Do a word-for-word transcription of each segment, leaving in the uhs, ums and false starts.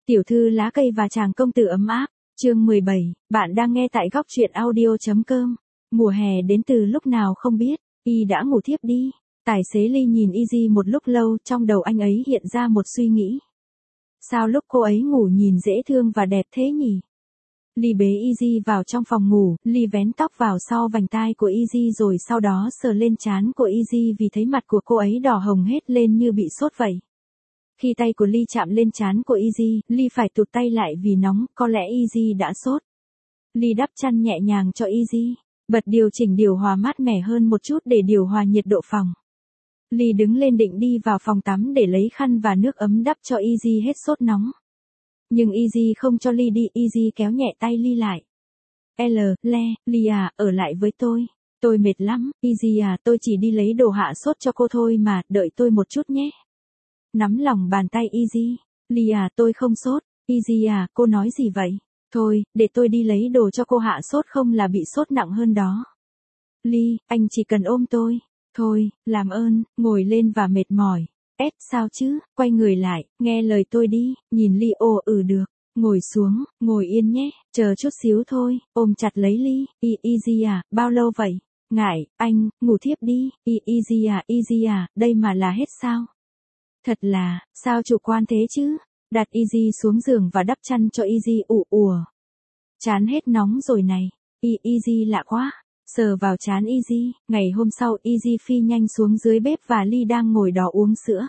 Tiểu thư lá cây và chàng công tử ấm áp, chương mười bảy, bạn đang nghe tại góc truyện audio.com. Mùa hè đến từ lúc nào không biết, y đã ngủ thiếp đi. Tài xế Ly nhìn Easy một lúc lâu, trong đầu anh ấy hiện ra một suy nghĩ. Sao lúc cô ấy ngủ nhìn dễ thương và đẹp thế nhỉ? Ly bế Easy vào trong phòng ngủ, Ly vén tóc vào sau vành tai của Easy rồi sau đó sờ lên trán của Easy vì thấy mặt của cô ấy đỏ hồng hết lên như bị sốt vậy. Khi tay của Ly chạm lên trán của Easy, Ly phải tụt tay lại vì nóng, có lẽ Easy đã sốt. Ly đắp chăn nhẹ nhàng cho Easy, bật điều chỉnh điều hòa mát mẻ hơn một chút để điều hòa nhiệt độ phòng. Ly đứng lên định đi vào phòng tắm để lấy khăn và nước ấm đắp cho Easy hết sốt nóng. Nhưng Easy không cho Ly đi, Easy kéo nhẹ tay Ly lại. L, le, Ly à, ở lại với tôi. Tôi mệt lắm, Easy à, tôi chỉ đi lấy đồ hạ sốt cho cô thôi mà, đợi tôi một chút nhé. Nắm lòng bàn tay Easy. Ly à, tôi không sốt. Easy à, cô nói gì vậy? Thôi, để tôi đi lấy đồ cho cô hạ sốt không là bị sốt nặng hơn đó. Ly, anh chỉ cần ôm tôi. Thôi, làm ơn, ngồi lên và mệt mỏi. Ed, sao chứ, quay người lại, nghe lời tôi đi, nhìn Ly ồ ừ được. Ngồi xuống, ngồi yên nhé, chờ chút xíu thôi, ôm chặt lấy Ly. E Easy à, bao lâu vậy? Ngại, anh, ngủ thiếp đi. E Easy à, Easy à, đây mà là hết sao? Thật là, sao chủ quan thế chứ? Đặt Easy xuống giường và đắp chăn cho Easy ủ ùa. Chán hết nóng rồi này. E Easy lạ quá. Sờ vào chán Easy. Ngày hôm sau Easy phi nhanh xuống dưới bếp và Ly đang ngồi đó uống sữa.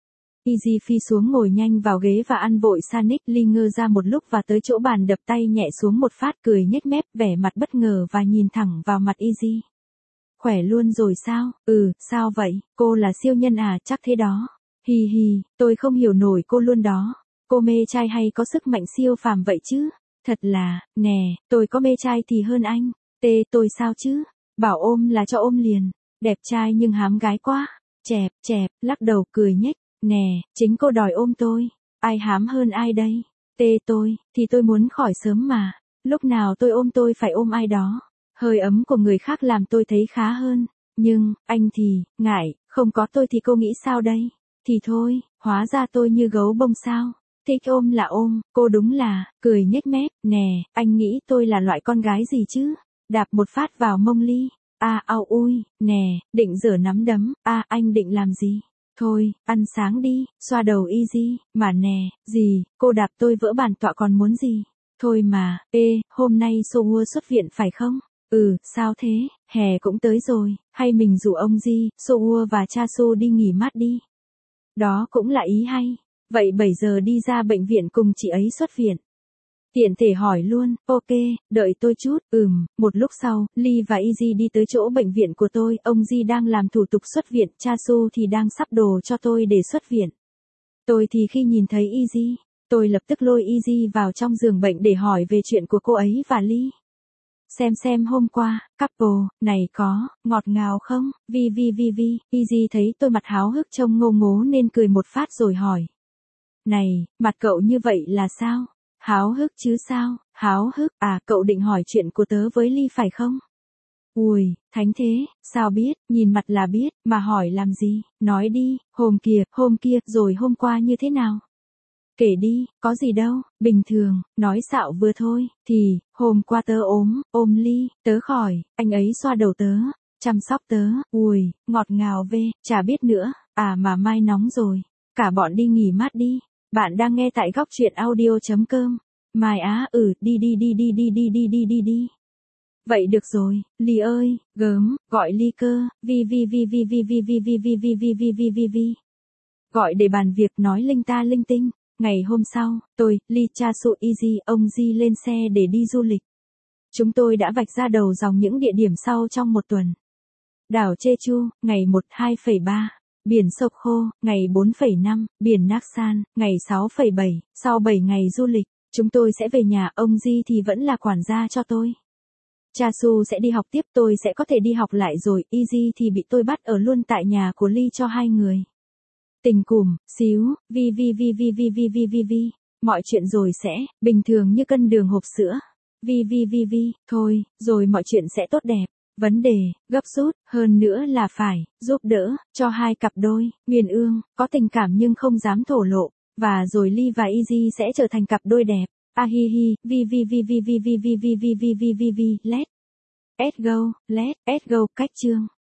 Easy phi xuống ngồi nhanh vào ghế và ăn vội sandwich. Ly ngơ ra một lúc và tới chỗ bàn đập tay nhẹ xuống một phát, cười nhếch mép, vẻ mặt bất ngờ và nhìn thẳng vào mặt Easy. Khỏe luôn rồi sao? Ừ, sao vậy? Cô là siêu nhân à? Chắc thế đó. Hi hi, tôi không hiểu nổi cô luôn đó. Cô mê trai hay có sức mạnh siêu phàm vậy chứ? Thật là, nè, tôi có mê trai thì hơn anh. Tê, tôi sao chứ? Bảo ôm là cho ôm liền. Đẹp trai nhưng hám gái quá. Chẹp, chẹp, lắc đầu cười nhếch. Nè, chính cô đòi ôm tôi. Ai hám hơn ai đây? Tê tôi, thì tôi muốn khỏi sớm mà. Lúc nào tôi ôm tôi phải ôm ai đó. Hơi ấm của người khác làm tôi thấy khá hơn. Nhưng, anh thì, ngại, không có tôi thì cô nghĩ sao đây? Thì thôi, hóa ra tôi như gấu bông sao. Thích ôm là ôm, cô đúng là, cười nhếch mép, nè, anh nghĩ tôi là loại con gái gì chứ? Đạp một phát vào mông Ly. À, ao ui, nè, định rửa nắm đấm, à, anh định làm gì? Thôi, ăn sáng đi, xoa đầu Easy, mà nè, gì, cô đạp tôi vỡ bàn tọa còn muốn gì? Thôi mà, ê, hôm nay Sohua xuất viện phải không? Ừ, sao thế, hè cũng tới rồi, hay mình rủ ông Di, Sohua và cha Su đi nghỉ mát đi. Đó cũng là ý hay. Vậy bảy giờ đi ra bệnh viện cùng chị ấy xuất viện. Tiện thể hỏi luôn, ok, đợi tôi chút, ừm, một lúc sau, Ly và Easy đi tới chỗ bệnh viện của tôi, ông Di đang làm thủ tục xuất viện, cha Su thì đang sắp đồ cho tôi để xuất viện. Tôi thì khi nhìn thấy Easy, tôi lập tức lôi Easy vào trong giường bệnh để hỏi về chuyện của cô ấy và Ly. Xem xem hôm qua, couple, này có, ngọt ngào không, vi vi vi vi, Easy thấy tôi mặt háo hức trông ngô ngố nên cười một phát rồi hỏi. Này, mặt cậu như vậy là sao? Háo hức chứ sao, háo hức, à cậu định hỏi chuyện của tớ với Ly phải không? Ui, thánh thế, sao biết, nhìn mặt là biết, mà hỏi làm gì, nói đi, hôm kia, hôm kia, rồi hôm qua như thế nào? Kể đi, có gì đâu, bình thường, nói xạo vừa thôi, thì, hôm qua tớ ốm, ôm Ly, tớ khỏi, anh ấy xoa đầu tớ, chăm sóc tớ, ui, ngọt ngào về, chả biết nữa, à mà mai nóng rồi, cả bọn đi nghỉ mát đi, bạn đang nghe tại góc truyện audio.com, mai á, ừ, đi đi đi đi đi đi đi đi đi đi. Vậy được rồi, Ly ơi, gớm, gọi Ly cơ, vi vi vi vi vi vi vi vi vi vi vi vi vi vi vi. Gọi để bàn việc nói linh ta linh tinh. Ngày hôm sau, tôi, Ly, cha Su, Easy, ông Di lên xe để đi du lịch. Chúng tôi đã vạch ra đầu dòng những địa điểm sau trong một tuần. Đảo Jeju, ngày một hai phẩy ba. Biển Sokho, ngày bốn phẩy năm. Biển Naksan, ngày sáu phẩy bảy. Sau bảy ngày du lịch, chúng tôi sẽ về nhà, ông Di thì vẫn là quản gia cho tôi. Cha Su sẽ đi học tiếp, tôi sẽ có thể đi học lại rồi, Easy thì bị tôi bắt ở luôn tại nhà của Ly cho hai người. Tình cùm, xíu, vi vi vi vi vi vi vi vi vi, mọi chuyện rồi sẽ, bình thường như cân đường hộp sữa. Vi vi vi vi, thôi, rồi mọi chuyện sẽ tốt đẹp. Vấn đề, gấp rút, hơn nữa là phải, giúp đỡ, cho hai cặp đôi, Miền Ương, có tình cảm nhưng không dám thổ lộ. Và rồi Lee và Izzy sẽ trở thành cặp đôi đẹp. Ah hi hi, vi vi vi vi vi vi vi vi vi vi vi vi vi, let's go, let's go, cách chương.